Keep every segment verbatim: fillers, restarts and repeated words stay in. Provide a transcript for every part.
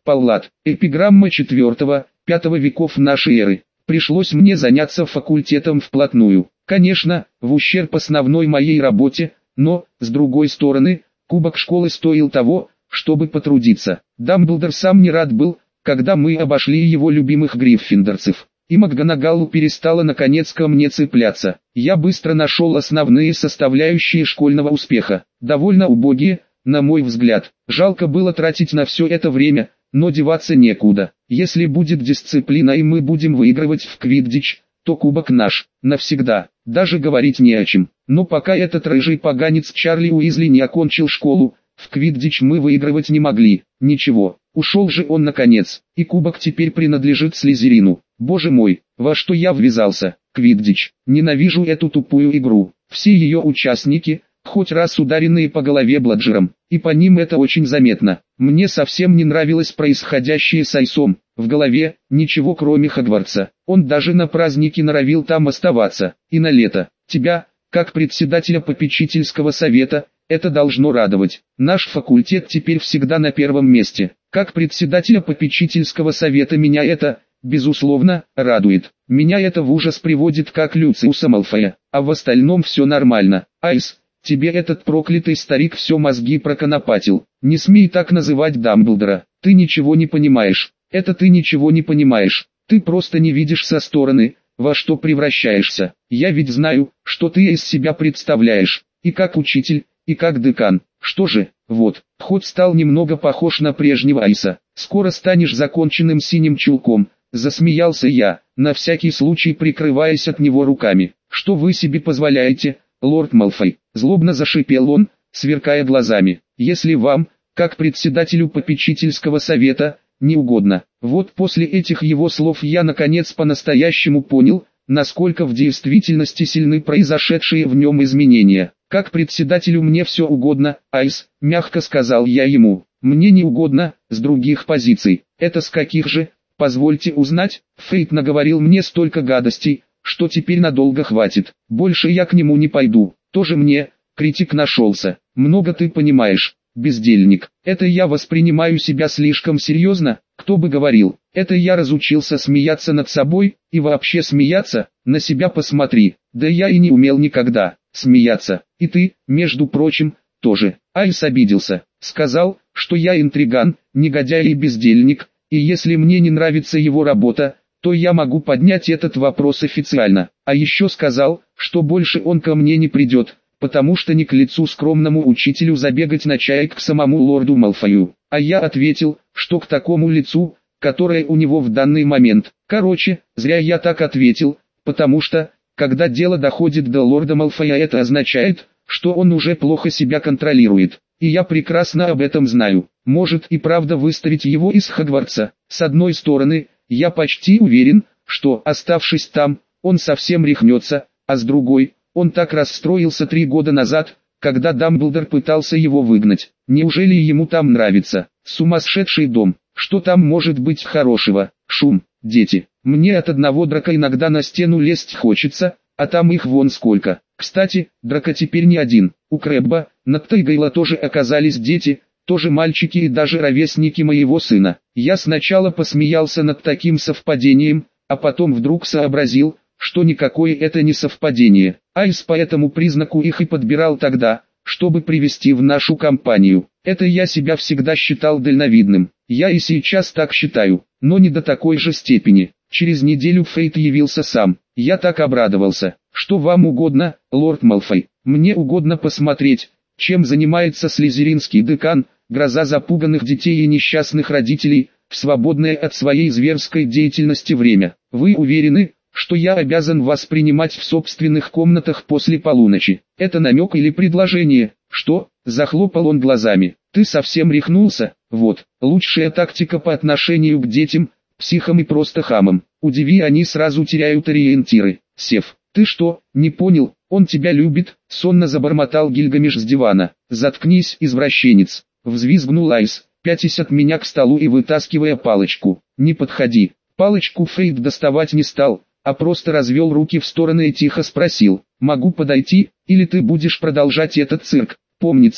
Паллад. Эпиграмма четвёртого-пятого веков нашей эры. Пришлось мне заняться факультетом вплотную. Конечно, в ущерб основной моей работе, но, с другой стороны, кубок школы стоил того, чтобы потрудиться. Дамблдор сам не рад был, когда мы обошли его любимых гриффиндорцев. И МакГонагалл перестала наконец ко мне цепляться. Я быстро нашел основные составляющие школьного успеха. Довольно убогие, на мой взгляд. Жалко было тратить на все это время, но деваться некуда. Если будет дисциплина и мы будем выигрывать в квиддич, то кубок наш, навсегда. Даже говорить не о чем. Но пока этот рыжий поганец Чарли Уизли не окончил школу, в квиддич мы выигрывать не могли. Ничего, ушел же он наконец, и кубок теперь принадлежит Слизерину. Боже мой, во что я ввязался? Квиддич. Ненавижу эту тупую игру. Все ее участники, хоть раз ударенные по голове бладжером, и по ним это очень заметно. Мне совсем не нравилось происходящее с Айсом. В голове ничего кроме Хогвартса. Он даже на праздники норовил там оставаться. И на лето. Тебя, как председателя попечительского совета, это должно радовать. Наш факультет теперь всегда на первом месте. Как председателя попечительского совета меня это, безусловно, радует. Меня это в ужас приводит как Люциуса Малфоя. А в остальном все нормально. Айс, тебе этот проклятый старик все мозги проконопатил. Не смей так называть Дамблдора. Ты ничего не понимаешь. Это ты ничего не понимаешь. Ты просто не видишь со стороны, во что превращаешься. Я ведь знаю, что ты из себя представляешь. И как учитель, и как декан. Что же, вот, хоть стал немного похож на прежнего Айса. Скоро станешь законченным синим чулком. Засмеялся я, на всякий случай прикрываясь от него руками. Что вы себе позволяете, лорд Малфой? Злобно зашипел он, сверкая глазами. Если вам, как председателю попечительского совета, не угодно. Вот после этих его слов я наконец по-настоящему понял, насколько в действительности сильны произошедшие в нем изменения. Как председателю мне все угодно, Айс, мягко сказал я ему. Мне не угодно, с других позиций. Это с каких же, позвольте узнать? Фейт наговорил мне столько гадостей, что теперь надолго хватит. Больше я к нему не пойду. Тоже мне, критик нашелся. Много ты понимаешь, бездельник. Это я воспринимаю себя слишком серьезно, кто бы говорил. Это я разучился смеяться над собой, и вообще смеяться, на себя посмотри. Да я и не умел никогда смеяться. И ты, между прочим, тоже. Айс обиделся. Сказал, что я интриган, негодяй и бездельник, и если мне не нравится его работа, то я могу поднять этот вопрос официально. А еще сказал, что больше он ко мне не придет, потому что не к лицу скромному учителю забегать на чаек к самому лорду Малфою. А я ответил, что к такому лицу, которое у него в данный момент. Короче, зря я так ответил, потому что, когда дело доходит до лорда Малфоя, это означает, что он уже плохо себя контролирует. И я прекрасно об этом знаю. Может и правда выставить его из Хогвартса. С одной стороны, я почти уверен, что, оставшись там, он совсем рехнется, а с другой, он так расстроился три года назад, когда Дамблдор пытался его выгнать. Неужели ему там нравится? Сумасшедший дом. Что там может быть хорошего? Шум, дети. Мне от одного драка иногда на стену лезть хочется, а там их вон сколько. Кстати, драка теперь не один. У Крэбба, Наттайгейла тоже оказались дети, тоже мальчики и даже ровесники моего сына. Я сначала посмеялся над таким совпадением, а потом вдруг сообразил, что никакое это не совпадение. Айс по этому признаку их и подбирал тогда, чтобы привести в нашу компанию. Это я себя всегда считал дальновидным. Я и сейчас так считаю, но не до такой же степени. Через неделю Фейт явился сам. Я так обрадовался. Что вам угодно, лорд Малфой? Мне угодно посмотреть, чем занимается слизеринский декан, гроза запуганных детей и несчастных родителей, в свободное от своей зверской деятельности время. Вы уверены, что я обязан вас принимать в собственных комнатах после полуночи? Это намек или предложение? Что? Захлопал он глазами. Ты совсем рехнулся? Вот, лучшая тактика по отношению к детям, психам и просто хамам. Удиви, они сразу теряют ориентиры. Сев, ты что, не понял? Он тебя любит, сонно забормотал Гильгамеш с дивана. Заткнись, извращенец. Взвизгнул Айс, пятясь от меня к столу и вытаскивая палочку. Не подходи. Палочку Фейт доставать не стал, а просто развел руки в стороны и тихо спросил. Могу подойти, или ты будешь продолжать этот цирк? Помнится,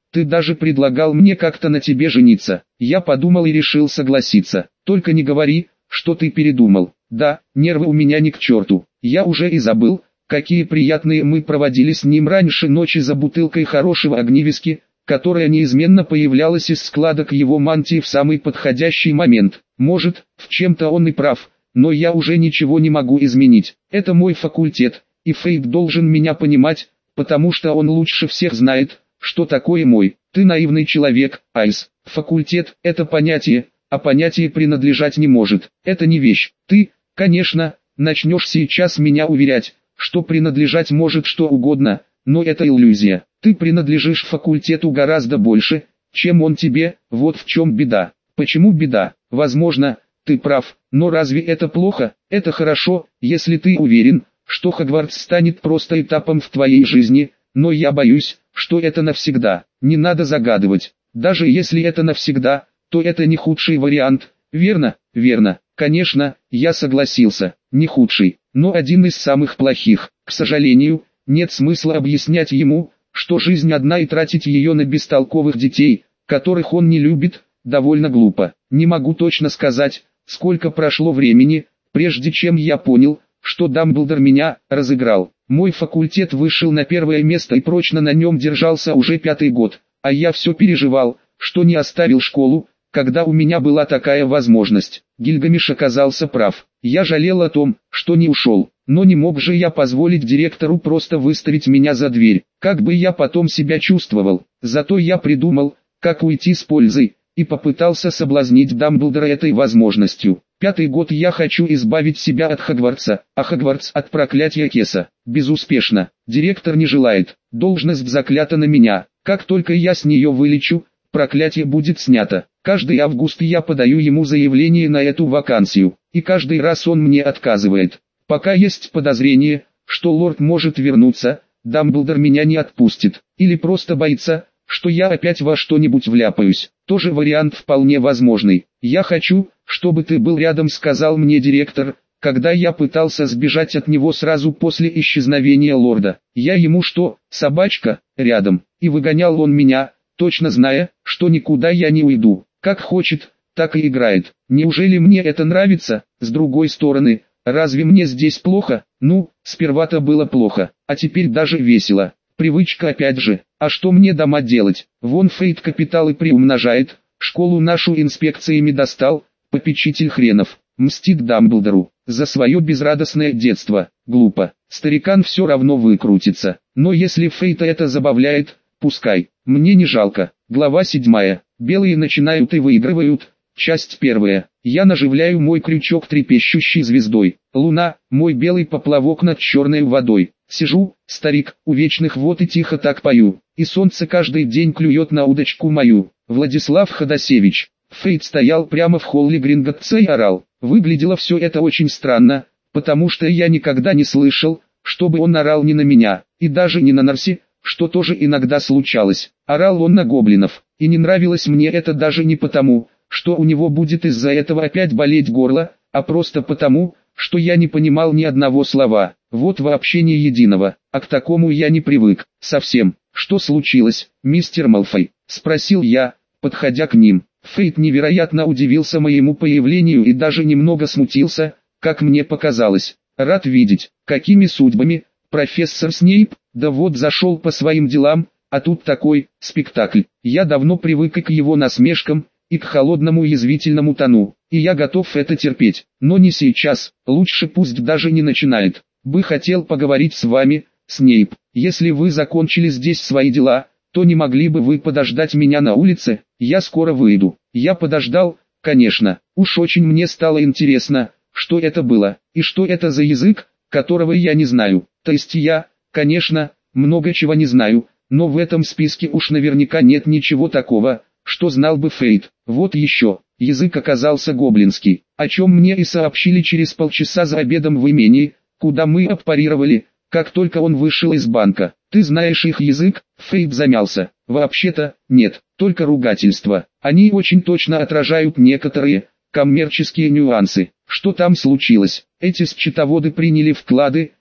Ты даже предлагал мне как-то на тебе жениться. Я подумал и решил согласиться. Только не говори, что ты передумал. Да, нервы у меня ни к черту. Я уже и забыл, какие приятные мы проводили с ним раньше ночи за бутылкой хорошего огневиски, которая неизменно появлялась из складок его мантии в самый подходящий момент. Может, в чем-то он и прав, но я уже ничего не могу изменить. Это мой факультет, и Фейт должен меня понимать, потому что он лучше всех знает, что такое мой. Ты наивный человек, Айс. Факультет – это понятие, а понятие принадлежать не может. Это не вещь. Ты, конечно, начнешь сейчас меня уверять, что принадлежать может что угодно, но это иллюзия. Ты принадлежишь факультету гораздо больше, чем он тебе, вот в чем беда. Почему беда? Возможно, ты прав, но разве это плохо? Это хорошо, если ты уверен, что Хогвартс станет просто этапом в твоей жизни, но я боюсь, что это навсегда. Не надо загадывать. Даже если это навсегда, то это не худший вариант. Верно? Верно. Конечно, я согласился. Не худший, но один из самых плохих. К сожалению, нет смысла объяснять ему, что жизнь одна и тратить ее на бестолковых детей, которых он не любит, довольно глупо. Не могу точно сказать, сколько прошло времени, прежде чем я понял, что Дамблдор меня разыграл. Мой факультет вышел на первое место и прочно на нем держался уже пятый год, а я все переживал, что не оставил школу, когда у меня была такая возможность. Гильгамеш оказался прав. Я жалел о том, что не ушел, но не мог же я позволить директору просто выставить меня за дверь. Как бы я потом себя чувствовал? Зато я придумал, как уйти с пользой, и попытался соблазнить Дамблдора этой возможностью. Пятый год я хочу избавить себя от Хогвартса, а Хогвартс от проклятия Кеса. Безуспешно. Директор не желает. Должность заклята на меня. Как только я с нее вылечу, проклятие будет снято. Каждый август я подаю ему заявление на эту вакансию, и каждый раз он мне отказывает. Пока есть подозрение, что лорд может вернуться, Дамблдор меня не отпустит, или просто боится, что я опять во что-нибудь вляпаюсь. Тоже вариант вполне возможный. Я хочу, чтобы ты был рядом, сказал мне директор, когда я пытался сбежать от него сразу после исчезновения лорда. Я ему что, собачка, рядом, и выгонял он меня, точно зная, что никуда я не уйду. Как хочет, так и играет. Неужели мне это нравится? С другой стороны, разве мне здесь плохо? Ну, сперва-то было плохо, а теперь даже весело. Привычка опять же. А что мне дома делать? Вон Фейт капиталы приумножает, школу нашу инспекциями достал, попечитель хренов. Мстит Дамблдору за свое безрадостное детство. Глупо. Старикан все равно выкрутится. Но если Фейта это забавляет, пускай. Мне не жалко. Глава седьмая. Белые начинают и выигрывают. Часть первая. Я наживляю мой крючок трепещущей звездой. Луна, мой белый поплавок над черной водой. Сижу, старик, у вечных вод и тихо так пою. И солнце каждый день клюет на удочку мою. Владислав Ходосевич. Фейт стоял прямо в холле Гринготтса и орал. Выглядело все это очень странно, потому что я никогда не слышал, чтобы он орал не на меня, и даже не на Нарси, что тоже иногда случалось. Орал он на гоблинов, и не нравилось мне это даже не потому, что у него будет из-за этого опять болеть горло, а просто потому, что я не понимал ни одного слова. Вот вообще ни единого, а к такому я не привык, совсем. Что случилось, мистер Малфой? Спросил я, подходя к ним. Фейт невероятно удивился моему появлению и даже немного смутился, как мне показалось. Рад видеть, какими судьбами, профессор Снейп, да вот зашел по своим делам, а тут такой спектакль. Я давно привык и к его насмешкам, и к холодному язвительному тону, и я готов это терпеть, но не сейчас, лучше пусть даже не начинает. Бы хотел поговорить с вами, Снейп, если вы закончили здесь свои дела, то не могли бы вы подождать меня на улице, я скоро выйду. Я подождал, конечно, уж очень мне стало интересно, что это было, и что это за язык, которого я не знаю. То есть я, конечно, много чего не знаю, но в этом списке уж наверняка нет ничего такого, что знал бы Фейт. Вот еще, язык оказался гоблинский, о чем мне и сообщили через полчаса за обедом в имении, куда мы аппарировали, как только он вышел из банка. Ты знаешь их язык? Фейт замялся. Вообще-то, нет, только ругательства. Они очень точно отражают некоторые коммерческие нюансы. Что там случилось? Эти счетоводы приняли вклады,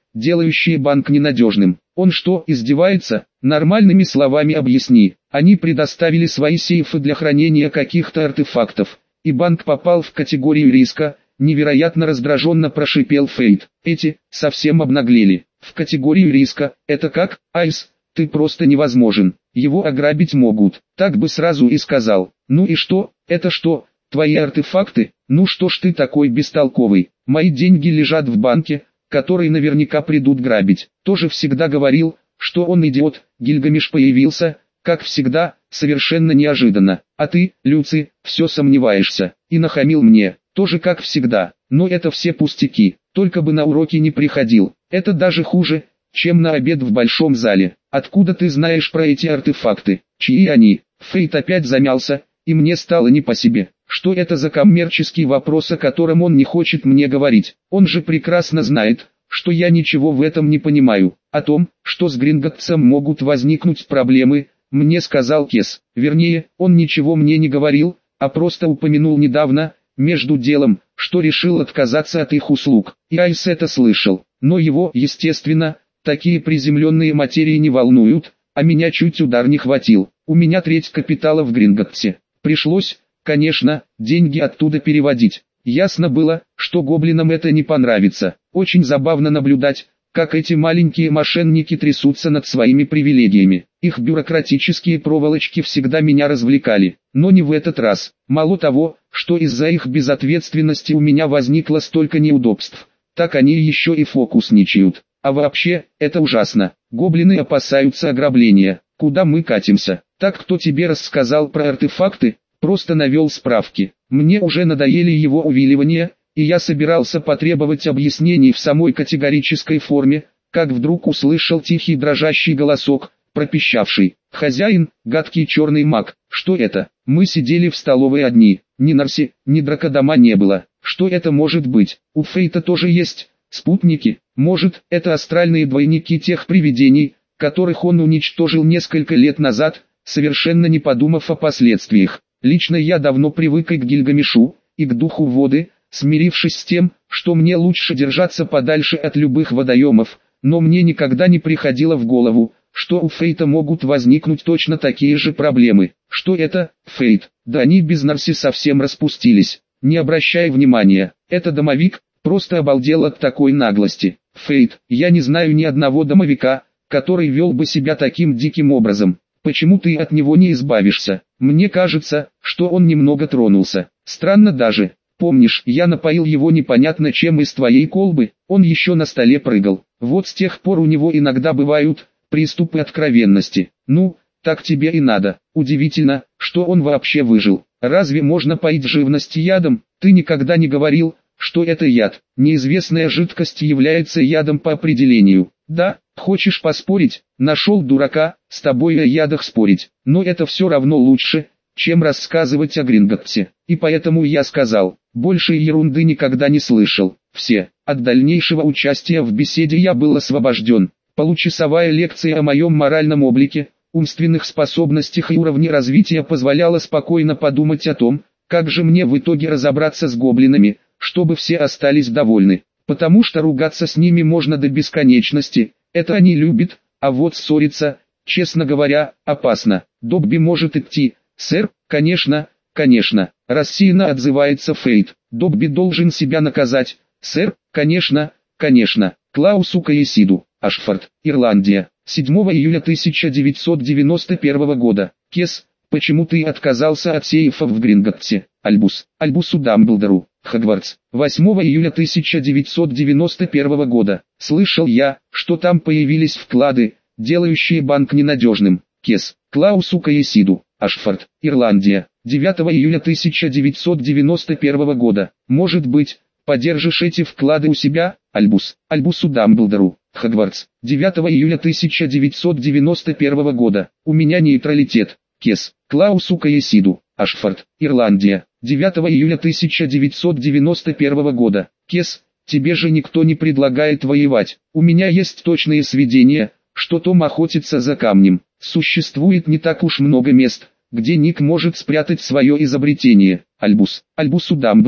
делающие банк ненадежным. Он что, издевается? Нормальными словами объясни. Они предоставили свои сейфы для хранения каких-то артефактов, и банк попал в категорию риска. Невероятно раздраженно прошипел Фейт. Эти, совсем обнаглели. В категорию риска, это как, Айс, ты просто невозможен. Его ограбить могут. Так бы сразу и сказал. Ну и что, это что, твои артефакты? Ну что ж ты такой бестолковый? Мои деньги лежат в банке, который наверняка придут грабить. Тоже всегда говорил, что он идиот. Гильгамеш появился, как всегда, совершенно неожиданно. А ты, Люци, все сомневаешься. И нахамил мне. Тоже как всегда, но это все пустяки, только бы на уроки не приходил. Это даже хуже, чем на обед в большом зале. Откуда ты знаешь про эти артефакты? Чьи они? Фейт опять замялся, и мне стало не по себе. Что это за коммерческий вопрос, о котором он не хочет мне говорить? Он же прекрасно знает, что я ничего в этом не понимаю. О том, что с Гринготтсом могут возникнуть проблемы, мне сказал Кес. Вернее, он ничего мне не говорил, а просто упомянул недавно, между делом, что решил отказаться от их услуг. И Айс это слышал, но его, естественно, такие приземленные материи не волнуют, а меня чуть удар не хватил. У меня треть капитала в Гринготтсе. Пришлось, конечно, деньги оттуда переводить. Ясно было, что гоблинам это не понравится. Очень забавно наблюдать, как эти маленькие мошенники трясутся над своими привилегиями. Их бюрократические проволочки всегда меня развлекали, но не в этот раз. Мало того, что из-за их безответственности у меня возникло столько неудобств, так они еще и фокусничают. А вообще, это ужасно. Гоблины опасаются ограбления. Куда мы катимся? Так кто тебе рассказал про артефакты? Просто навел справки. Мне уже надоели его увиливания, и я собирался потребовать объяснений в самой категорической форме, как вдруг услышал тихий дрожащий голосок, пропищавший: «Хозяин, гадкий черный маг, что это?» Мы сидели в столовой одни, ни Нарси, ни Дракодама не было. Что это может быть? У Фейта тоже есть спутники? Может, это астральные двойники тех привидений, которых он уничтожил несколько лет назад, совершенно не подумав о последствиях. Лично я давно привык и к Гильгамешу, и к духу воды, смирившись с тем, что мне лучше держаться подальше от любых водоемов, но мне никогда не приходило в голову, что у Фейта могут возникнуть точно такие же проблемы. Что это, Фейт? Да они без Нарси совсем распустились. Не обращай внимания, это домовик, просто обалдел от такой наглости. Фейт, я не знаю ни одного домовика, который вел бы себя таким диким образом. Почему ты от него не избавишься? Мне кажется, что он немного тронулся. Странно даже. Помнишь, я напоил его непонятно чем из твоей колбы, он еще на столе прыгал. Вот с тех пор у него иногда бывают приступы откровенности. Ну, так тебе и надо. Удивительно, что он вообще выжил. Разве можно поить живность ядом? Ты никогда не говорил, что это яд. Неизвестная жидкость является ядом по определению. Да, хочешь поспорить? Нашел дурака, с тобой о ядах спорить. Но это все равно лучше, чем рассказывать о Гринготтсе. И поэтому я сказал, больше ерунды никогда не слышал. Все, от дальнейшего участия в беседе я был освобожден. Получасовая лекция о моем моральном облике, умственных способностях и уровне развития позволяла спокойно подумать о том, как же мне в итоге разобраться с гоблинами, чтобы все остались довольны. Потому что ругаться с ними можно до бесконечности, это они любят, а вот ссориться, честно говоря, опасно. Добби может идти, сэр, конечно, конечно, рассеянно отзывается Фейт. Добби должен себя наказать, сэр, конечно, конечно. Клаусу Каесиду, Ашфорд, Ирландия, седьмого июля тысяча девятьсот девяносто первого года. Кес, почему ты отказался от сейфа в Гринготтсе? Альбус, Альбусу Дамблдору, Хогвартс, восьмого июля тысяча девятьсот девяносто первого года. Слышал я, что там появились вклады, делающие банк ненадежным. Кес, Клаусу Каесиду, Ашфорд, Ирландия, девятого июля тысяча девятьсот девяносто первого года. Может быть, подержишь эти вклады у себя? Альбус, Альбусу Дамблдору, Хогвартс, девятого июля тысяча девятьсот девяносто первого года. У меня нейтралитет. Кес, Клаусу Каесиду, Ашфорд, Ирландия, девятого июля тысяча девятьсот девяносто первого года. Кес, тебе же никто не предлагает воевать. У меня есть точные сведения, что Том охотится за камнем. Существует не так уж много мест, где Ник может спрятать свое изобретение. Альбус, Альбусу Дамблдору,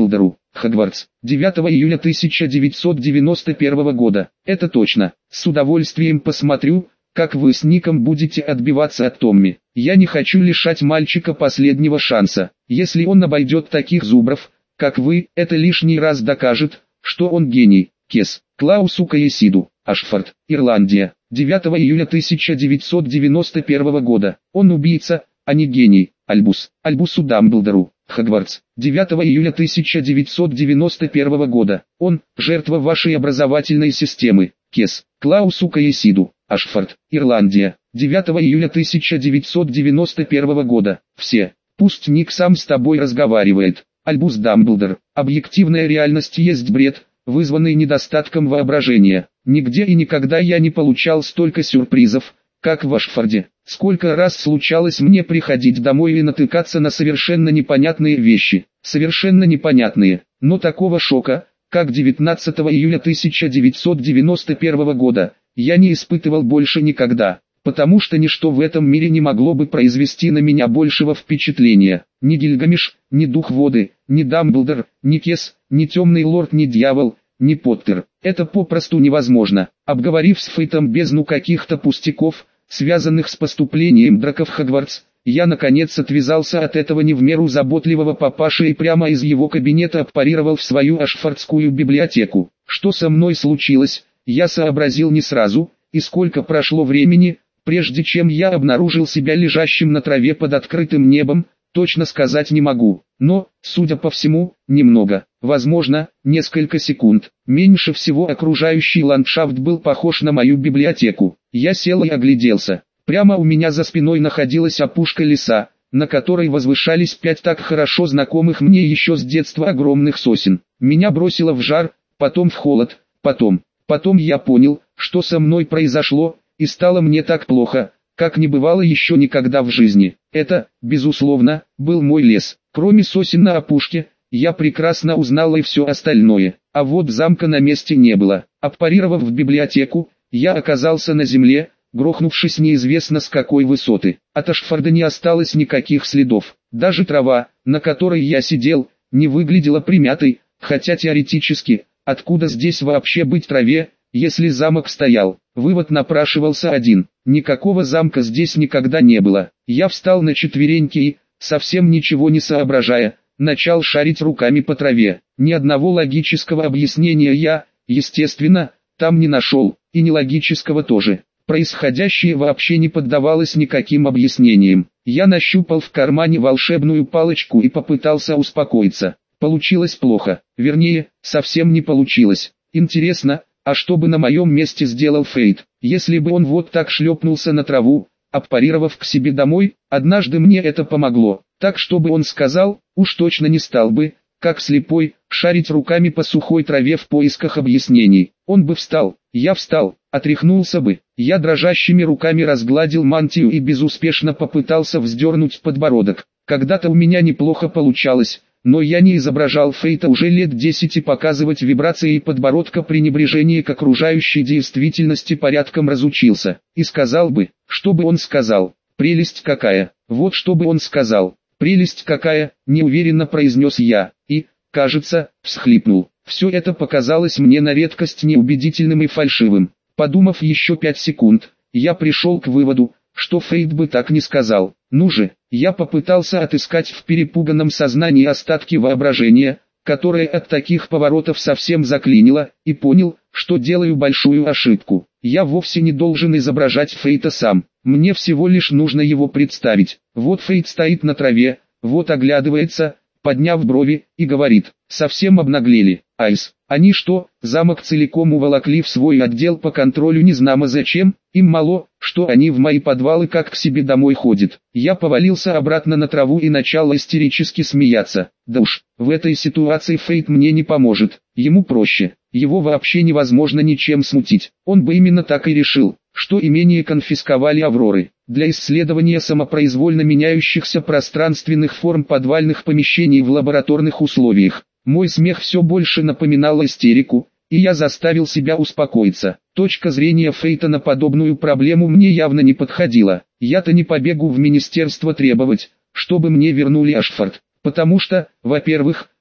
Хогвартс. девятого июля тысяча девятьсот девяносто первого года. Это точно. С удовольствием посмотрю, как вы с Ником будете отбиваться от Томми. Я не хочу лишать мальчика последнего шанса. Если он обойдет таких зубров, как вы, это лишний раз докажет, что он гений. Кес. Клаусу Каесиду. Ашфорд, Ирландия. девятого июля тысяча девятьсот девяносто первого года. Он убийца, а не гений. Альбус. Альбусу Дамблдору. Хогвартс. девятого июля тысяча девятьсот девяносто первого года. Он – жертва вашей образовательной системы. Кес. Клаусу Каесиду. Ашфорд, Ирландия. девятого июля тысяча девятьсот девяносто первого года. Все. Пусть Ник сам с тобой разговаривает. Альбус Дамблдор. Объективная реальность есть бред, вызванный недостатком воображения. Нигде и никогда я не получал столько сюрпризов, как в Ашфорде. Сколько раз случалось мне приходить домой и натыкаться на совершенно непонятные вещи. Совершенно непонятные, но такого шока, как девятнадцатого июля тысяча девятьсот девяносто первого года, я не испытывал больше никогда. Потому что ничто в этом мире не могло бы произвести на меня большего впечатления. Ни Гильгамеш, ни Дух Воды, ни Дамблдор, ни Кес, ни Темный Лорд, ни Дьявол, ни Поттер. Это попросту невозможно. Обговорив с Фейтом бездну каких-то пустяков, связанных с поступлением Драка в Хогвартс, я наконец отвязался от этого не в меру заботливого папаши и прямо из его кабинета аппарировал в свою ашфордскую библиотеку. Что со мной случилось, я сообразил не сразу, и сколько прошло времени, прежде чем я обнаружил себя лежащим на траве под открытым небом, точно сказать не могу. Но, судя по всему, немного, возможно, несколько секунд. Меньше всего окружающий ландшафт был похож на мою библиотеку. Я сел и огляделся. Прямо у меня за спиной находилась опушка леса, на которой возвышались пять так хорошо знакомых мне еще с детства огромных сосен. Меня бросило в жар, потом в холод, потом, потом я понял, что со мной произошло, и стало мне так плохо, как не бывало еще никогда в жизни. Это, безусловно, был мой лес. Кроме сосен на опушке, я прекрасно узнал и все остальное. А вот замка на месте не было. Аппарировав в библиотеку, я оказался на земле, грохнувшись неизвестно с какой высоты. От Ашфорда не осталось никаких следов. Даже трава, на которой я сидел, не выглядела примятой, хотя теоретически, откуда здесь вообще быть траве, если замок стоял? Вывод напрашивался один. Никакого замка здесь никогда не было. Я встал на четвереньки и, совсем ничего не соображая, начал шарить руками по траве. Ни одного логического объяснения я, естественно, там не нашел, и нелогического тоже. Происходящее вообще не поддавалось никаким объяснениям. Я нащупал в кармане волшебную палочку и попытался успокоиться. Получилось плохо. Вернее, совсем не получилось. Интересно, а что бы на моем месте сделал Фейт, если бы он вот так шлепнулся на траву, аппарировав к себе домой? Однажды мне это помогло, так чтобы он сказал, уж точно не стал бы, как слепой, шарить руками по сухой траве в поисках объяснений. Он бы встал, я встал, отряхнулся бы. Я дрожащими руками разгладил мантию и безуспешно попытался вздернуть подбородок. Когда-то у меня неплохо получалось. Но я не изображал Фейта уже лет десять и показывать вибрации подбородка пренебрежение к окружающей действительности порядком разучился. И сказал бы, что бы он сказал, прелесть какая, вот что бы он сказал, прелесть какая, неуверенно произнес я, и, кажется, всхлипнул. Все это показалось мне на редкость неубедительным и фальшивым. Подумав еще пять секунд, я пришел к выводу, что Фейт бы так не сказал. Ну же, я попытался отыскать в перепуганном сознании остатки воображения, которое от таких поворотов совсем заклинило, и понял, что делаю большую ошибку. Я вовсе не должен изображать Фейта сам, мне всего лишь нужно его представить. Вот Фейт стоит на траве, вот оглядывается, подняв брови, и говорит, совсем обнаглели, Айс. Они что, замок целиком уволокли в свой отдел по контролю незнамо зачем? Им мало, что они в мои подвалы как к себе домой ходят. Я повалился обратно на траву и начал истерически смеяться. Да уж, в этой ситуации Фейт мне не поможет. Ему проще. Его вообще невозможно ничем смутить. Он бы именно так и решил, что имение конфисковали Авроры для исследования самопроизвольно меняющихся пространственных форм подвальных помещений в лабораторных условиях. Мой смех все больше напоминал истерику, и я заставил себя успокоиться. Точка зрения Фейта на подобную проблему мне явно не подходила. Я-то не побегу в министерство требовать, чтобы мне вернули Ашфорд, потому что, во-первых,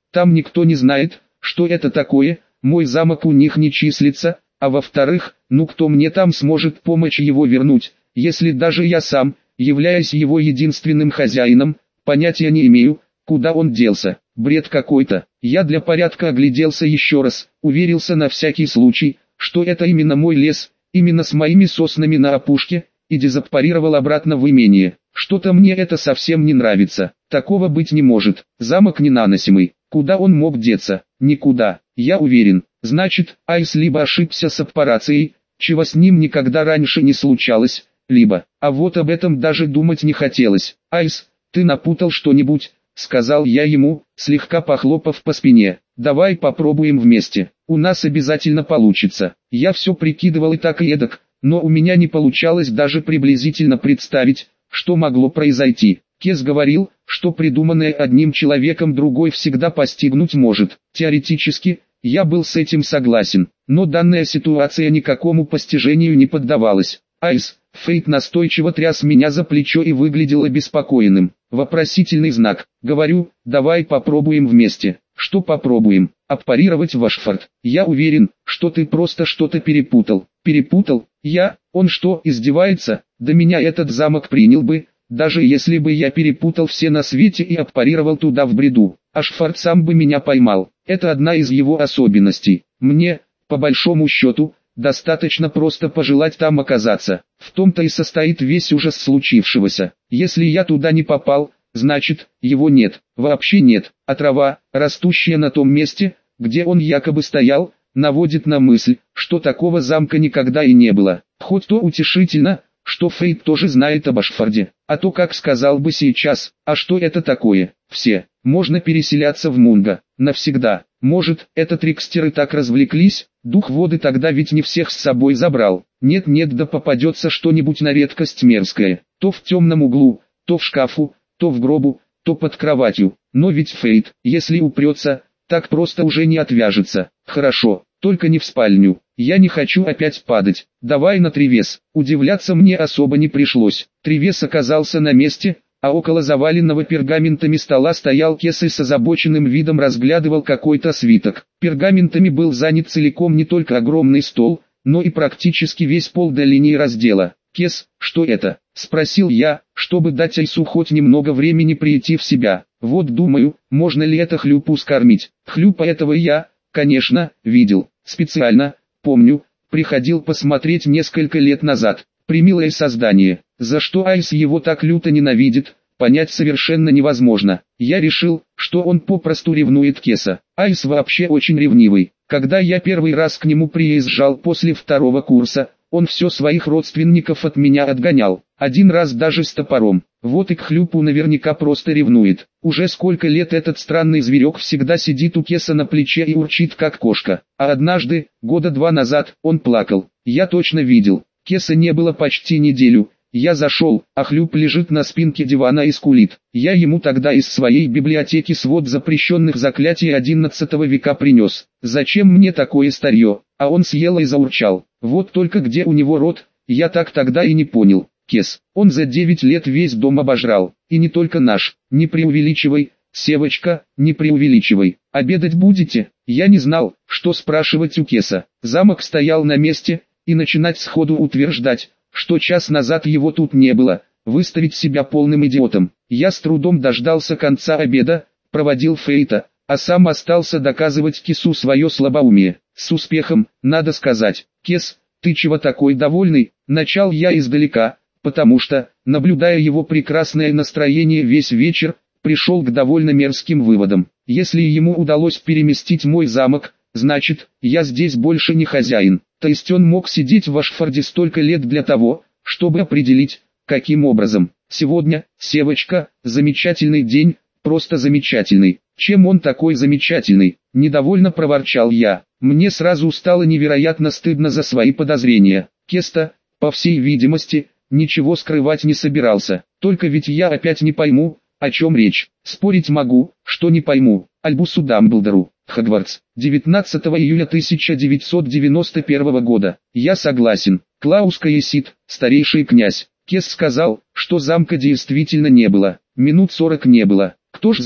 там никто не знает, что это такое, мой замок у них не числится, а во-вторых, ну кто мне там сможет помочь его вернуть, если даже я сам, являясь его единственным хозяином, понятия не имею, куда он делся. Бред какой-то. Я для порядка огляделся еще раз, уверился на всякий случай, что это именно мой лес, именно с моими соснами на опушке, и дезапарировал обратно в имение. Что-то мне это совсем не нравится. Такого быть не может. Замок ненаносимый. Куда он мог деться? Никуда. Я уверен. Значит, Айс либо ошибся с операцией, чего с ним никогда раньше не случалось, либо, а вот об этом даже думать не хотелось. Айс, ты напутал что-нибудь? Сказал я ему, слегка похлопав по спине. Давай попробуем вместе. У нас обязательно получится. Я все прикидывал и так и эдак, но у меня не получалось даже приблизительно представить, что могло произойти. Кес говорил, что придуманное одним человеком другой всегда постигнуть может. Теоретически, я был с этим согласен, но данная ситуация никакому постижению не поддавалась. Айс, Фейт настойчиво тряс меня за плечо и выглядел обеспокоенным. Вопросительный знак. Говорю, давай попробуем вместе. Что попробуем? Аппарировать Вашфорд. Я уверен, что ты просто что-то перепутал. Перепутал? Я? Он что, издевается? Да меня этот замок принял бы, даже если бы я перепутал все на свете и аппарировал туда в бреду. Ашфорд сам бы меня поймал. Это одна из его особенностей. Мне, по большому счету, достаточно просто пожелать там оказаться. В том-то и состоит весь ужас случившегося. Если я туда не попал, значит, его нет, вообще нет. А трава, растущая на том месте, где он якобы стоял, наводит на мысль, что такого замка никогда и не было. Хоть то утешительно, что Фейт тоже знает об Ашфорде. А то как сказал бы сейчас, а что это такое? Все, можно переселяться в Мунго, навсегда. Может, это трикстеры так развлеклись, дух воды тогда ведь не всех с собой забрал. Нет-нет, да попадется что-нибудь на редкость мерзкое. То в темном углу, то в шкафу, то в гробу, то под кроватью. Но ведь Фейт, если упрется, так просто уже не отвяжется. Хорошо, только не в спальню. Я не хочу опять падать. Давай на Тревес. Удивляться мне особо не пришлось. Тревес оказался на месте, а около заваленного пергаментами стола стоял Кес и с озабоченным видом разглядывал какой-то свиток. Пергаментами был занят целиком не только огромный стол, но и практически весь пол до линии раздела. «Кес, что это?» – спросил я, чтобы дать Айсу хоть немного времени прийти в себя. «Вот думаю, можно ли это хлюпу скормить». Хлюпа этого я, конечно, видел. Специально, помню, приходил посмотреть несколько лет назад. Примилое создание. За что Айс его так люто ненавидит, понять совершенно невозможно. Я решил, что он попросту ревнует Кеса. Айс вообще очень ревнивый. Когда я первый раз к нему приезжал после второго курса, он все своих родственников от меня отгонял. Один раз даже с топором. Вот и к хлюпу наверняка просто ревнует. Уже сколько лет этот странный зверек всегда сидит у Кеса на плече и урчит как кошка. А однажды, года два назад, он плакал. Я точно видел. Кеса не было почти неделю. Я зашел, а хлюп лежит на спинке дивана и скулит. Я ему тогда из своей библиотеки свод запрещенных заклятий одиннадцатого века принес. Зачем мне такое старье? А он съел и заурчал. Вот только где у него рот, я так тогда и не понял. Кес, он за девять лет весь дом обожрал. И не только наш. Не преувеличивай, Севочка, не преувеличивай. Обедать будете? Я не знал, что спрашивать у Кеса. Замок стоял на месте, и начинать сходу утверждать, что час назад его тут не было, выставить себя полным идиотом. Я с трудом дождался конца обеда, проводил Фейта, а сам остался доказывать Кесу свое слабоумие. С успехом, надо сказать. «Кес, ты чего такой довольный?» Начал я издалека, потому что, наблюдая его прекрасное настроение весь вечер, пришел к довольно мерзким выводам. Если ему удалось переместить мой замок, значит, я здесь больше не хозяин. То есть он мог сидеть в Ашфорде столько лет для того, чтобы определить, каким образом. Сегодня, Севочка, замечательный день, просто замечательный. Чем он такой замечательный? Недовольно проворчал я. Мне сразу стало невероятно стыдно за свои подозрения. Кеста, по всей видимости, ничего скрывать не собирался. Только ведь я опять не пойму, о чем речь. Спорить могу, что не пойму. Альбусу Дамблдору. Хогвартс. девятнадцатого июля тысяча девятьсот девяносто первого года. Я согласен. Клаус Каесит, старейший князь. Кес сказал, что замка действительно не было. Минут сорок не было. Кто ж знал,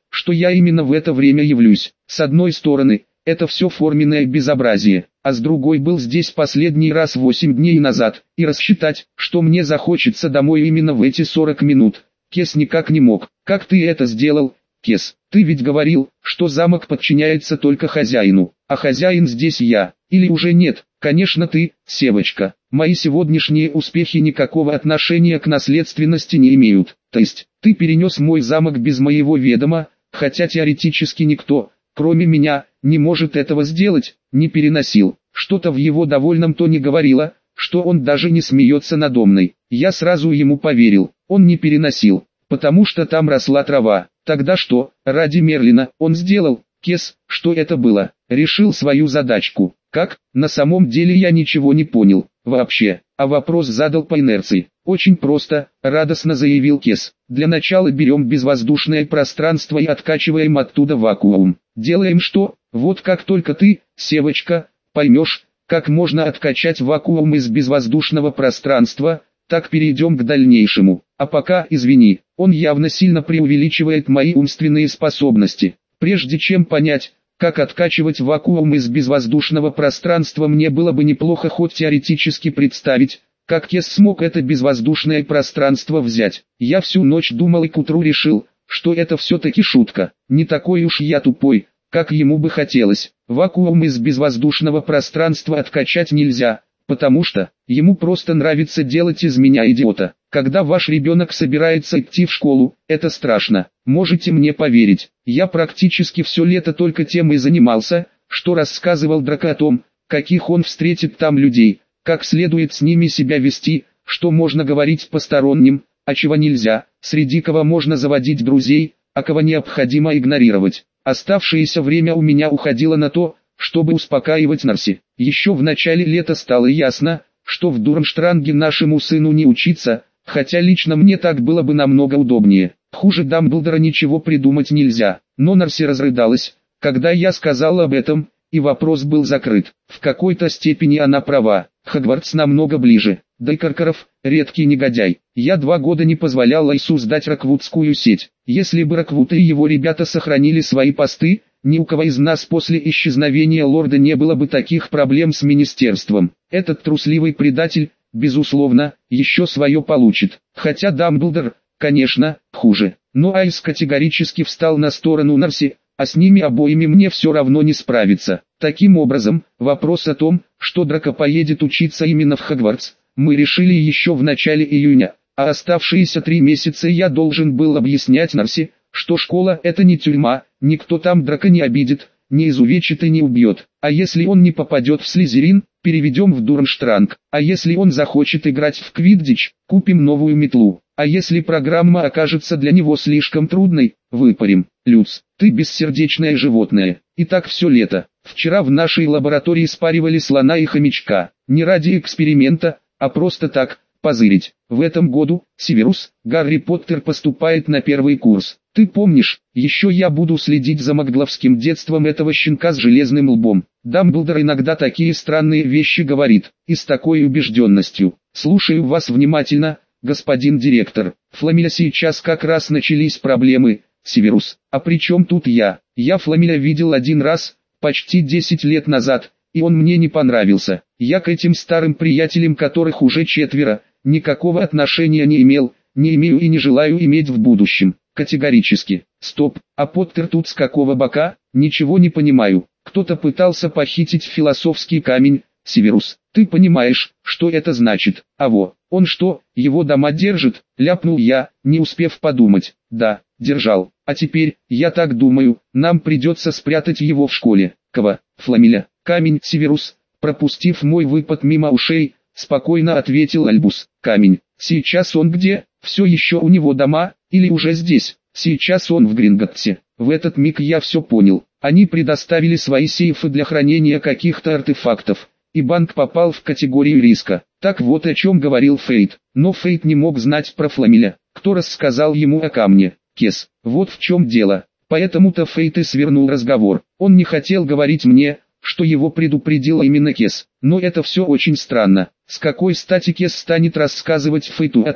что я именно в это время явлюсь. С одной стороны, это все форменное безобразие, а с другой был здесь последний раз восемь дней назад, и рассчитать, что мне захочется домой именно в эти сорок минут, Кес никак не мог. Как ты это сделал, Кес? Ты ведь говорил, что замок подчиняется только хозяину, а хозяин здесь я, или уже нет? Конечно ты, Севочка. Мои сегодняшние успехи никакого отношения к наследственности не имеют. То есть, ты перенес мой замок без моего ведома, хотя теоретически никто, кроме меня, не может этого сделать, не переносил. Что-то в его довольном тоне говорило, что он даже не смеется надо мной. Я сразу ему поверил, он не переносил, потому что там росла трава. Тогда что, ради Мерлина, он сделал, Кес, что это было? Решил свою задачку. Как? На самом деле я ничего не понял, вообще, а вопрос задал по инерции. Очень просто, радостно заявил Кес. Для начала берем безвоздушное пространство и откачиваем оттуда вакуум. Делаем что? Вот как только ты, Севочка, поймешь, как можно откачать вакуум из безвоздушного пространства, так перейдем к дальнейшему. А пока, извини, он явно сильно преувеличивает мои умственные способности. Прежде чем понять, как откачивать вакуум из безвоздушного пространства, мне было бы неплохо хоть теоретически представить, как Кес смог это безвоздушное пространство взять. Я всю ночь думал и к утру решил, что это все-таки шутка. Не такой уж я тупой, как ему бы хотелось. Вакуум из безвоздушного пространства откачать нельзя, потому что ему просто нравится делать из меня идиота. Когда ваш ребенок собирается идти в школу, это страшно. Можете мне поверить, я практически все лето только тем и занимался, что рассказывал Драко о том, каких он встретит там людей, как следует с ними себя вести, что можно говорить посторонним, а чего нельзя, среди кого можно заводить друзей, а кого необходимо игнорировать. Оставшееся время у меня уходило на то, чтобы успокаивать Нарси. Еще в начале лета стало ясно, что в Дурмштранге нашему сыну не учиться, хотя лично мне так было бы намного удобнее. Хуже Дамблдора ничего придумать нельзя, но Нарси разрыдалась, когда я сказал об этом, и вопрос был закрыт. В какой-то степени она права, Хогвартс намного ближе. Да и Каркаров, редкий негодяй. Я два года не позволял Лайсу сдать Роквудскую сеть. Если бы Роквуд и его ребята сохранили свои посты, ни у кого из нас после исчезновения лорда не было бы таких проблем с министерством. Этот трусливый предатель, безусловно, еще свое получит. Хотя Дамблдор, конечно, хуже. Но Айс категорически встал на сторону Нарси, а с ними обоими мне все равно не справиться. Таким образом, вопрос о том, что Драко поедет учиться именно в Хогвартс, мы решили еще в начале июня, а оставшиеся три месяца я должен был объяснять Нарси, что школа это не тюрьма, никто там Драко не обидит, не изувечит и не убьет. А если он не попадет в Слизерин, переведем в Дурмштранг. А если он захочет играть в Квиддич, купим новую метлу. А если программа окажется для него слишком трудной, выпарим. Люц, ты бессердечное животное. И так все лето. Вчера в нашей лаборатории спаривали слона и хомячка. Не ради эксперимента, а просто так, позырить. В этом году, Северус, Гарри Поттер поступает на первый курс. Ты помнишь, еще я буду следить за магловским детством этого щенка с железным лбом. Дамблдор иногда такие странные вещи говорит, и с такой убежденностью. Слушаю вас внимательно, господин директор. Фламеля сейчас как раз начались проблемы, Северус. А при чем тут я? Я Фламеля видел один раз, почти десять лет назад, и он мне не понравился. Я к этим старым приятелям, которых уже четверо, никакого отношения не имел, не имею и не желаю иметь в будущем. Категорически. Стоп, а Поттер тут с какого бока? Ничего не понимаю. Кто-то пытался похитить философский камень, Северус. Ты понимаешь, что это значит? А во, он что, его дома держит? Ляпнул я, не успев подумать. Да, держал. А теперь, я так думаю, нам придется спрятать его в школе. Кого? Фламеля. Камень, Северус. Пропустив мой выпад мимо ушей, спокойно ответил Альбус. Камень. Сейчас он где? Все еще у него дома, или уже здесь? Сейчас он в Гринготтсе. В этот миг я все понял. Они предоставили свои сейфы для хранения каких-то артефактов, и банк попал в категорию риска. Так вот о чем говорил Фейт. Но Фейт не мог знать про Фламеля. Кто рассказал ему о камне? Кес. Вот в чем дело. Поэтому-то Фейт и свернул разговор. Он не хотел говорить мне, что его предупредил именно Кес. Но это все очень странно. С какой стати Кес станет рассказывать Фейту о том,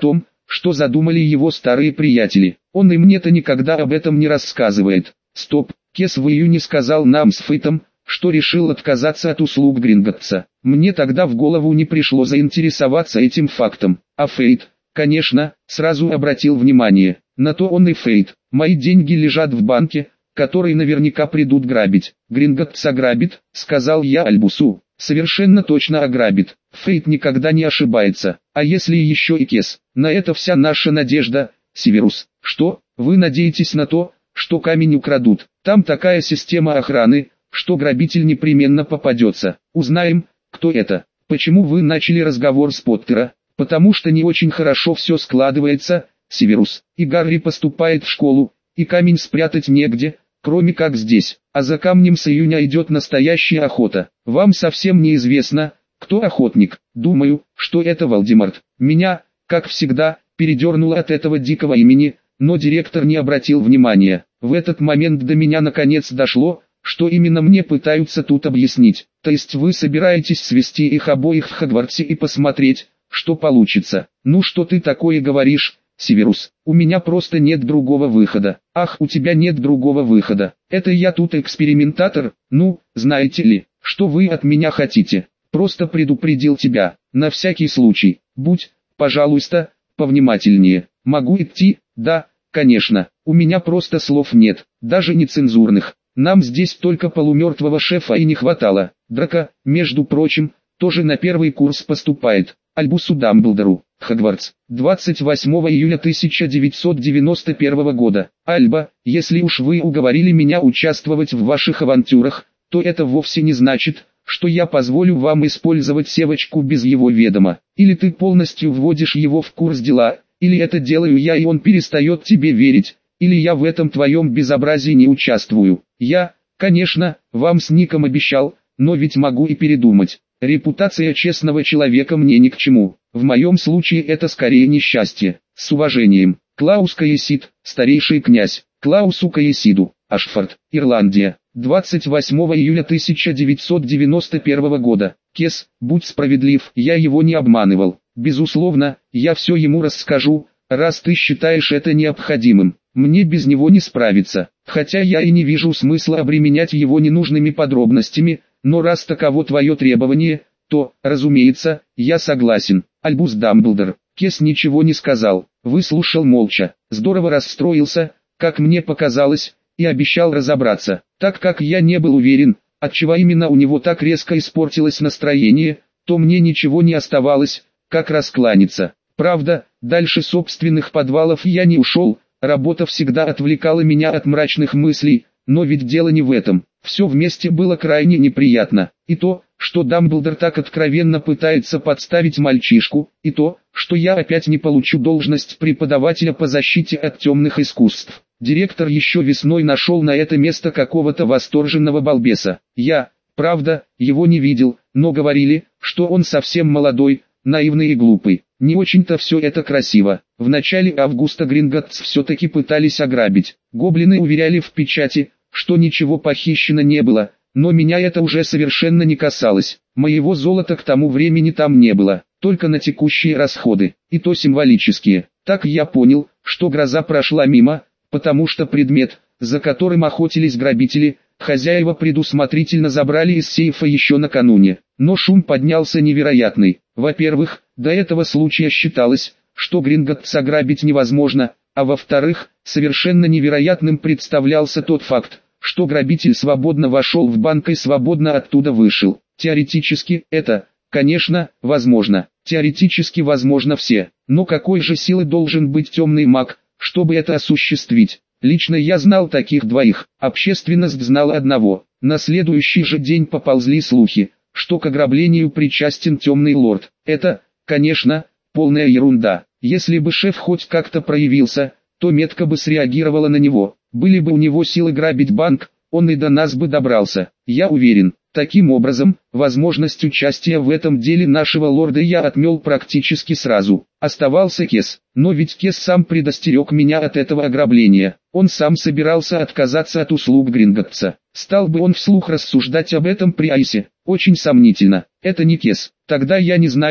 что задумали его старые приятели. Он и мне-то никогда об этом не рассказывает. Стоп, Кес в июне сказал нам с Фейтом, что решил отказаться от услуг Гринготтса. Мне тогда в голову не пришло заинтересоваться этим фактом. А Фейт, конечно, сразу обратил внимание. На то он и Фейт. Мои деньги лежат в банке, который наверняка придут грабить. Гринготтс ограбит, сказал я Альбусу. Совершенно точно ограбит. Фейт никогда не ошибается. А если еще и Кес? На это вся наша надежда, Северус. Что, вы надеетесь на то, что камень украдут? Там такая система охраны, что грабитель непременно попадется. Узнаем, кто это. Почему вы начали разговор с Поттера? Потому что не очень хорошо все складывается, Северус. И Гарри поступает в школу, и камень спрятать негде, кроме как здесь. А за камнем с июня идет настоящая охота. Вам совсем неизвестно, кто охотник. Думаю, что это Волдеморт. Меня, как всегда, передернуло от этого дикого имени, но директор не обратил внимания. В этот момент до меня наконец дошло, что именно мне пытаются тут объяснить. То есть вы собираетесь свести их обоих в Хогвартсе и посмотреть, что получится. Ну что ты такое говоришь, Северус? У меня просто нет другого выхода. Ах, у тебя нет другого выхода. Это я тут экспериментатор? Ну, знаете ли, что вы от меня хотите? Просто предупредил тебя, на всякий случай. Будь, пожалуйста, повнимательнее. Могу идти? Да, конечно. У меня просто слов нет, даже нецензурных. Нам здесь только полумертвого шефа и не хватало. Драко, между прочим, тоже на первый курс поступает. Альбусу Дамблдору, Хогвартс, двадцать восьмого июля тысяча девятьсот девяносто первого года. Альба, если уж вы уговорили меня участвовать в ваших авантюрах, то это вовсе не значит, что я позволю вам использовать Севочку без его ведома. Или ты полностью вводишь его в курс дела, или это делаю я и он перестает тебе верить, или я в этом твоем безобразии не участвую. Я, конечно, вам с Ником обещал, но ведь могу и передумать. Репутация честного человека мне ни к чему. В моем случае это скорее несчастье. С уважением, Клаус Каесид, старейший князь, Клаусу Каесиду, Ашфорд, Ирландия, двадцать восьмого июля тысяча девятьсот девяносто первого года. Кес, будь справедлив, я его не обманывал. Безусловно, я все ему расскажу, раз ты считаешь это необходимым. Мне без него не справиться, хотя я и не вижу смысла обременять его ненужными подробностями, но раз таково твое требование, то, разумеется, я согласен. Альбус Дамблдор. Кес ничего не сказал, выслушал молча, здорово расстроился, как мне показалось, и обещал разобраться, так как я не был уверен, отчего именно у него так резко испортилось настроение, то мне ничего не оставалось, как раскланяться. Правда, дальше собственных подвалов я не ушел. Работа всегда отвлекала меня от мрачных мыслей, но ведь дело не в этом. Все вместе было крайне неприятно. И то, что Дамблдор так откровенно пытается подставить мальчишку, и то, что я опять не получу должность преподавателя по защите от темных искусств. Директор еще весной нашел на это место какого-то восторженного балбеса. Я, правда, его не видел, но говорили, что он совсем молодой, наивный и глупый. Не очень-то все это красиво. В начале августа Гринготтс все-таки пытались ограбить. Гоблины уверяли в печати, что ничего похищено не было, но меня это уже совершенно не касалось. Моего золота к тому времени там не было, только на текущие расходы, и то символические. Так я понял, что гроза прошла мимо, потому что предмет, за которым охотились грабители, хозяева предусмотрительно забрали из сейфа еще накануне. Но шум поднялся невероятный. Во-первых, до этого случая считалось, что Гринготтс ограбить невозможно, а во-вторых, совершенно невероятным представлялся тот факт, что грабитель свободно вошел в банк и свободно оттуда вышел. Теоретически, это, конечно, возможно. Теоретически возможно все. Но какой же силы должен быть темный маг, чтобы это осуществить? Лично я знал таких двоих, общественность знала одного. На следующий же день поползли слухи, что к ограблению причастен темный лорд. Это, конечно, полная ерунда. Если бы шеф хоть как-то проявился, то метко бы среагировала на него. Были бы у него силы грабить банк, он и до нас бы добрался. Я уверен. Таким образом, возможность участия в этом деле нашего лорда я отмел практически сразу. Оставался Кес, но ведь Кес сам предостерег меня от этого ограбления. Он сам собирался отказаться от услуг Гринготтса. Стал бы он вслух рассуждать об этом при Айсе? Очень сомнительно. Это не Кес. Тогда я не знаю,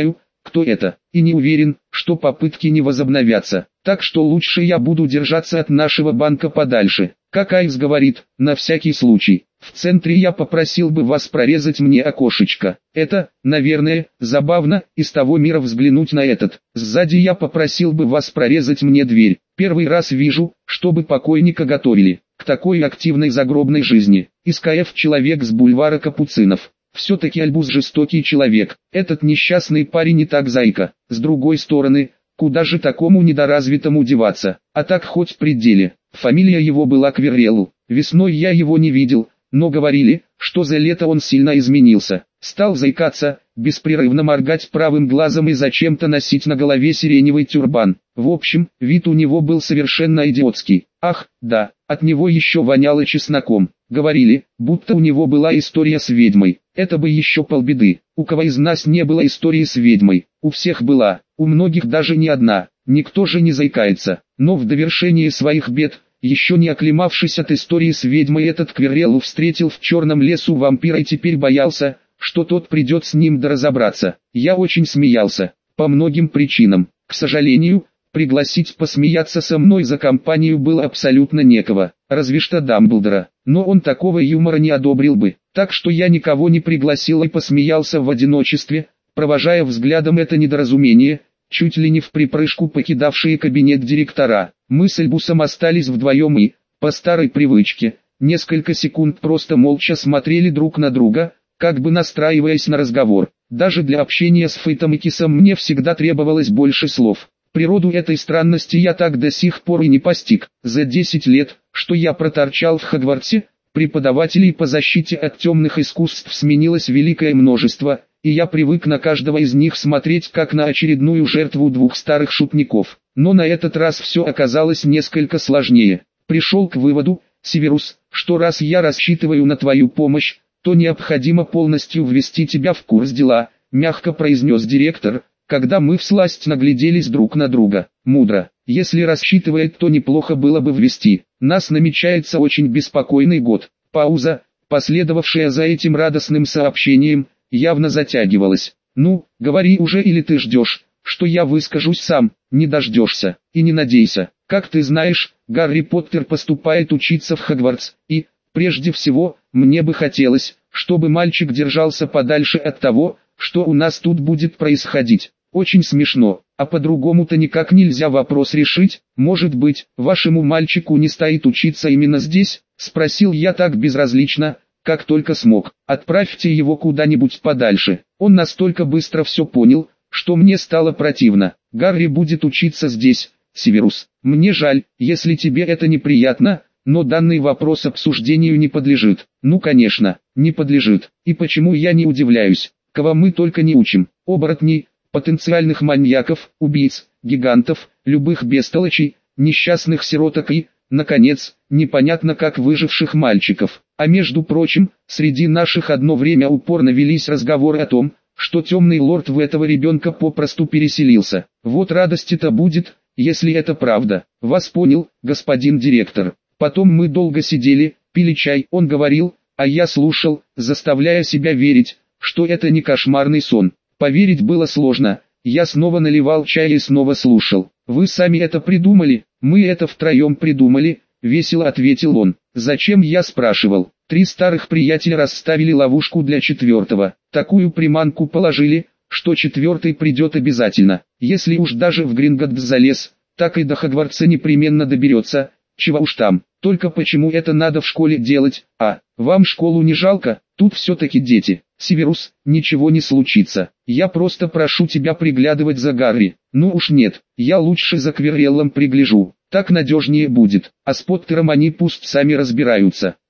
кто это, и не уверен, что попытки не возобновятся. Так что лучше я буду держаться от нашего банка подальше. Как Айвс говорит, на всякий случай. В центре я попросил бы вас прорезать мне окошечко. Это, наверное, забавно, из того мира взглянуть на этот. Сзади я попросил бы вас прорезать мне дверь. Первый раз вижу, чтобы покойника готовили к такой активной загробной жизни. Из КФ человек с бульвара Капуцинов. Все-таки Альбус жестокий человек. Этот несчастный парень не так зайка. С другой стороны, куда же такому недоразвитому деваться? А так хоть при деле. Фамилия его была Кверрелу. Весной я его не видел, но говорили, что за лето он сильно изменился. Стал заикаться, беспрерывно моргать правым глазом и зачем-то носить на голове сиреневый тюрбан. В общем, вид у него был совершенно идиотский. Ах, да, от него еще воняло чесноком. Говорили, будто у него была история с ведьмой. Это бы еще полбеды. У кого из нас не было истории с ведьмой? У всех была, у многих даже не одна. Никто же не заикается. Но в довершение своих бед, еще не оклемавшись от истории с ведьмой, этот Кверрелу встретил в черном лесу вампира и теперь боялся, что тот придет с ним да разобраться. Я очень смеялся, по многим причинам. К сожалению, пригласить посмеяться со мной за компанию было абсолютно некого, разве что Дамблдора. Но он такого юмора не одобрил бы, так что я никого не пригласил и посмеялся в одиночестве, провожая взглядом это недоразумение, чуть ли не в припрыжку покидавшие кабинет директора. Мы с Альбусом остались вдвоем и, по старой привычке, несколько секунд просто молча смотрели друг на друга, как бы настраиваясь на разговор. Даже для общения с Фейтом и Кисом мне всегда требовалось больше слов. Природу этой странности я так до сих пор и не постиг. За десять лет, что я проторчал в Хогвартсе, преподавателей по защите от темных искусств сменилось великое множество, и я привык на каждого из них смотреть как на очередную жертву двух старых шутников. Но на этот раз все оказалось несколько сложнее. Пришел к выводу, Северус, что раз я рассчитываю на твою помощь, то необходимо полностью ввести тебя в курс дела, мягко произнес директор, когда мы всласть нагляделись друг на друга. Мудро. Если рассчитывает, то неплохо было бы ввести. Нас намечается очень беспокойный год. Пауза, последовавшая за этим радостным сообщением, явно затягивалась. Ну, говори уже, или ты ждешь, что я выскажусь сам? Не дождешься, и не надейся. Как ты знаешь, Гарри Поттер поступает учиться в Хогвартс, и, прежде всего, мне бы хотелось, чтобы мальчик держался подальше от того, что у нас тут будет происходить. Очень смешно, а по-другому-то никак нельзя вопрос решить. Может быть, вашему мальчику не стоит учиться именно здесь? Спросил я так безразлично, как только смог. Отправьте его куда-нибудь подальше. Он настолько быстро все понял, что мне стало противно. Гарри будет учиться здесь, Северус. Мне жаль, если тебе это неприятно, но данный вопрос обсуждению не подлежит. Ну конечно, не подлежит. И почему я не удивляюсь? Кого мы только не учим. Оборотней, потенциальных маньяков, убийц, гигантов, любых бестолочей, несчастных сироток и, наконец, непонятно как выживших мальчиков. А между прочим, среди наших одно время упорно велись разговоры о том, что темный лорд в этого ребенка попросту переселился. Вот радости-то будет, если это правда. Вас понял, господин директор. Потом мы долго сидели, пили чай, он говорил, а я слушал, заставляя себя верить, что это не кошмарный сон. Поверить было сложно, я снова наливал чай и снова слушал. Вы сами это придумали? Мы это втроем придумали, весело ответил он. Зачем, я спрашивал. Три старых приятеля расставили ловушку для четвертого. Такую приманку положили, что четвертый придет обязательно. Если уж даже в Гринготт залез, так и до Хогвартса непременно доберется. Чего уж там, только почему это надо в школе делать? А, вам школу не жалко? Тут все-таки дети. Северус, ничего не случится. Я просто прошу тебя приглядывать за Гарри. Ну уж нет, я лучше за Кверреллом пригляжу. Так надежнее будет. А с Поттером они пусть сами разбираются.